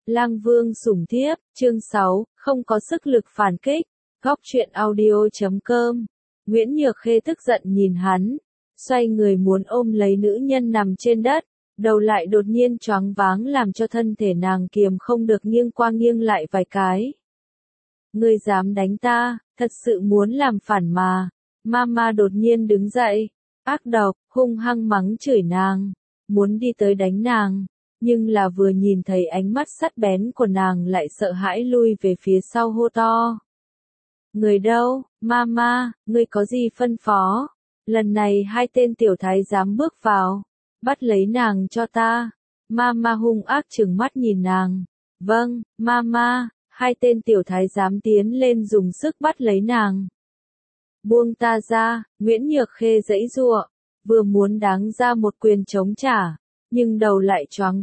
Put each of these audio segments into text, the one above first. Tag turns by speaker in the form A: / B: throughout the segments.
A: Lang Vương sủng thiếp, chương 6, không có sức lực phản kích. Góc truyện audio.com. Nguyễn Nhược Khê tức giận nhìn hắn, xoay người muốn ôm lấy nữ nhân nằm trên đất, đầu lại đột nhiên choáng váng làm cho thân thể nàng kiềm không được nghiêng qua nghiêng lại vài cái. Ngươi dám đánh ta, thật sự muốn làm phản mà. Mama đột nhiên đứng dậy, ác độc, hung hăng mắng chửi nàng, muốn đi tới đánh nàng, nhưng là vừa nhìn thấy ánh mắt sắc bén của nàng lại sợ hãi lui về phía sau hô to. Người đâu, Mama, ngươi có gì phân phó? Lần này hai tên tiểu thái giám bước vào, bắt lấy nàng cho ta. Mama hung ác trừng mắt nhìn nàng. Vâng, Mama. Hai tên tiểu thái giám tiến lên dùng sức bắt lấy nàng. Buông ta ra, Nguyễn Nhược Khê giãy giụa, vừa muốn đáng ra một quyền chống trả, nhưng đầu lại choáng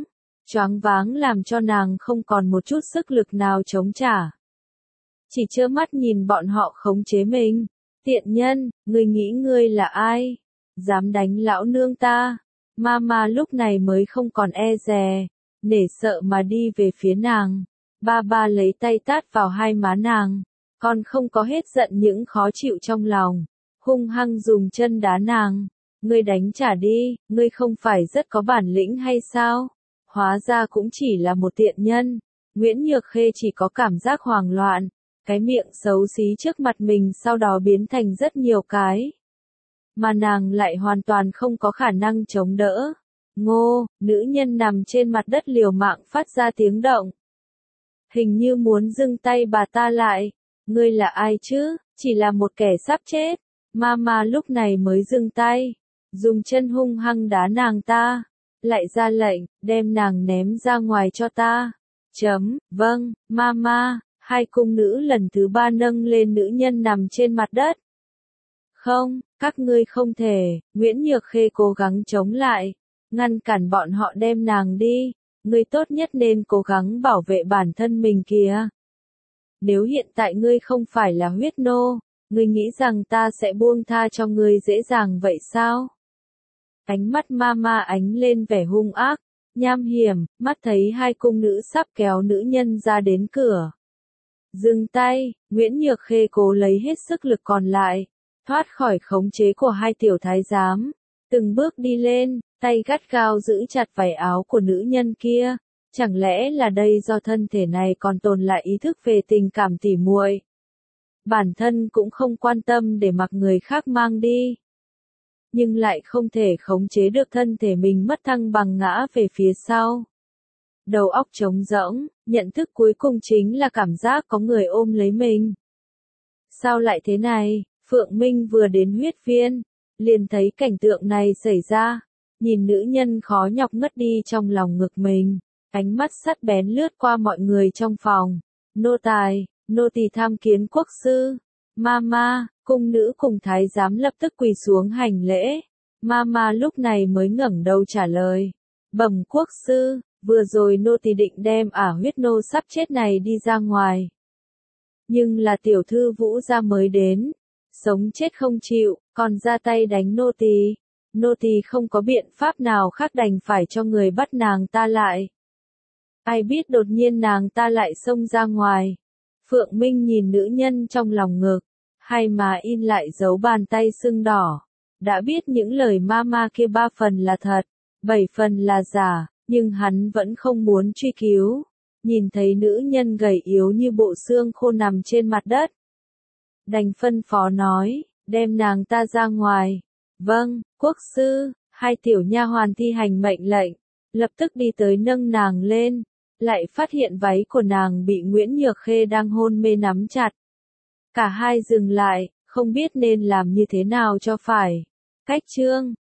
A: váng làm cho nàng không còn một chút sức lực nào chống trả. Chỉ trơ mắt nhìn bọn họ khống chế mình. Tiện nhân, ngươi nghĩ ngươi là ai? Dám đánh lão nương ta? Mama lúc này mới không còn e dè, nể sợ mà đi về phía nàng. Ba lấy tay tát vào hai má nàng, còn không có hết giận những khó chịu trong lòng, hung hăng dùng chân đá nàng. Ngươi đánh trả đi, ngươi không phải rất có bản lĩnh hay sao? Hóa ra cũng chỉ là một tiện nhân. Nguyễn Nhược Khê chỉ có cảm giác hoảng loạn, cái miệng xấu xí trước mặt mình sau đó biến thành rất nhiều cái. Mà nàng lại hoàn toàn không có khả năng chống đỡ. Ngô, nữ nhân nằm trên mặt đất liều mạng phát ra tiếng động. Hình như muốn dừng tay bà ta lại. Ngươi là ai chứ? Chỉ là một kẻ sắp chết. Mama lúc này mới dừng tay, dùng chân hung hăng đá nàng ta, lại ra lệnh, đem nàng ném ra ngoài cho ta. Vâng, Mama. Hai cung nữ lần thứ ba nâng lên nữ nhân nằm trên mặt đất. Không, các ngươi không thể. Nguyễn Nhược Khê cố gắng chống lại, ngăn cản bọn họ đem nàng đi. Ngươi tốt nhất nên cố gắng bảo vệ bản thân mình kìa. Nếu hiện tại ngươi không phải là huyết nô, ngươi nghĩ rằng ta sẽ buông tha cho ngươi dễ dàng vậy sao? Ánh mắt Mama ánh lên vẻ hung ác, nham hiểm, mắt thấy hai cung nữ sắp kéo nữ nhân ra đến cửa. Dừng tay, Nguyễn Nhược Khê cố lấy hết sức lực còn lại, thoát khỏi khống chế của hai tiểu thái giám, từng bước đi lên, tay gắt gao giữ chặt vải áo của nữ nhân kia. Chẳng lẽ là đây do thân thể này còn tồn lại ý thức về tình cảm tỉ muội? Bản thân cũng không quan tâm để mặc người khác mang đi, nhưng lại không thể khống chế được thân thể mình mất thăng bằng ngã về phía sau. Đầu óc trống rỗng, nhận thức cuối cùng chính là cảm giác có người ôm lấy mình. Sao lại thế này? Phượng Minh vừa đến huyết viên, liền thấy cảnh tượng này xảy ra, nhìn nữ nhân khó nhọc ngất đi trong lòng ngực mình, ánh mắt sắc bén lướt qua mọi người trong phòng. Nô tài, nô tỳ tham kiến quốc sư. Mama, cung nữ cùng thái giám lập tức quỳ xuống hành lễ. Mama lúc này mới ngẩng đầu trả lời. Bẩm quốc sư, vừa rồi nô tỳ định đem huyết nô sắp chết này đi ra ngoài. Nhưng là tiểu thư Vũ gia mới đến, sống chết không chịu, còn ra tay đánh nô tỳ. Nô tỳ không có biện pháp nào khác đành phải cho người bắt nàng ta lại. Ai biết đột nhiên nàng ta lại xông ra ngoài. Phượng Minh nhìn nữ nhân trong lòng ngực, hai má in lại dấu bàn tay sưng đỏ. Đã biết những lời Mama kia 3 phần là thật, 7 phần là giả, nhưng hắn vẫn không muốn truy cứu. Nhìn thấy nữ nhân gầy yếu như bộ xương khô nằm trên mặt đất, đành phân phó nói, đem nàng ta ra ngoài. Vâng, quốc sư. Hai tiểu nha hoàn thi hành mệnh lệnh, lập tức đi tới nâng nàng lên, lại phát hiện váy của nàng bị Nguyễn Nhược Khê đang hôn mê nắm chặt. Cả hai dừng lại, không biết nên làm như thế nào cho phải. Cách chương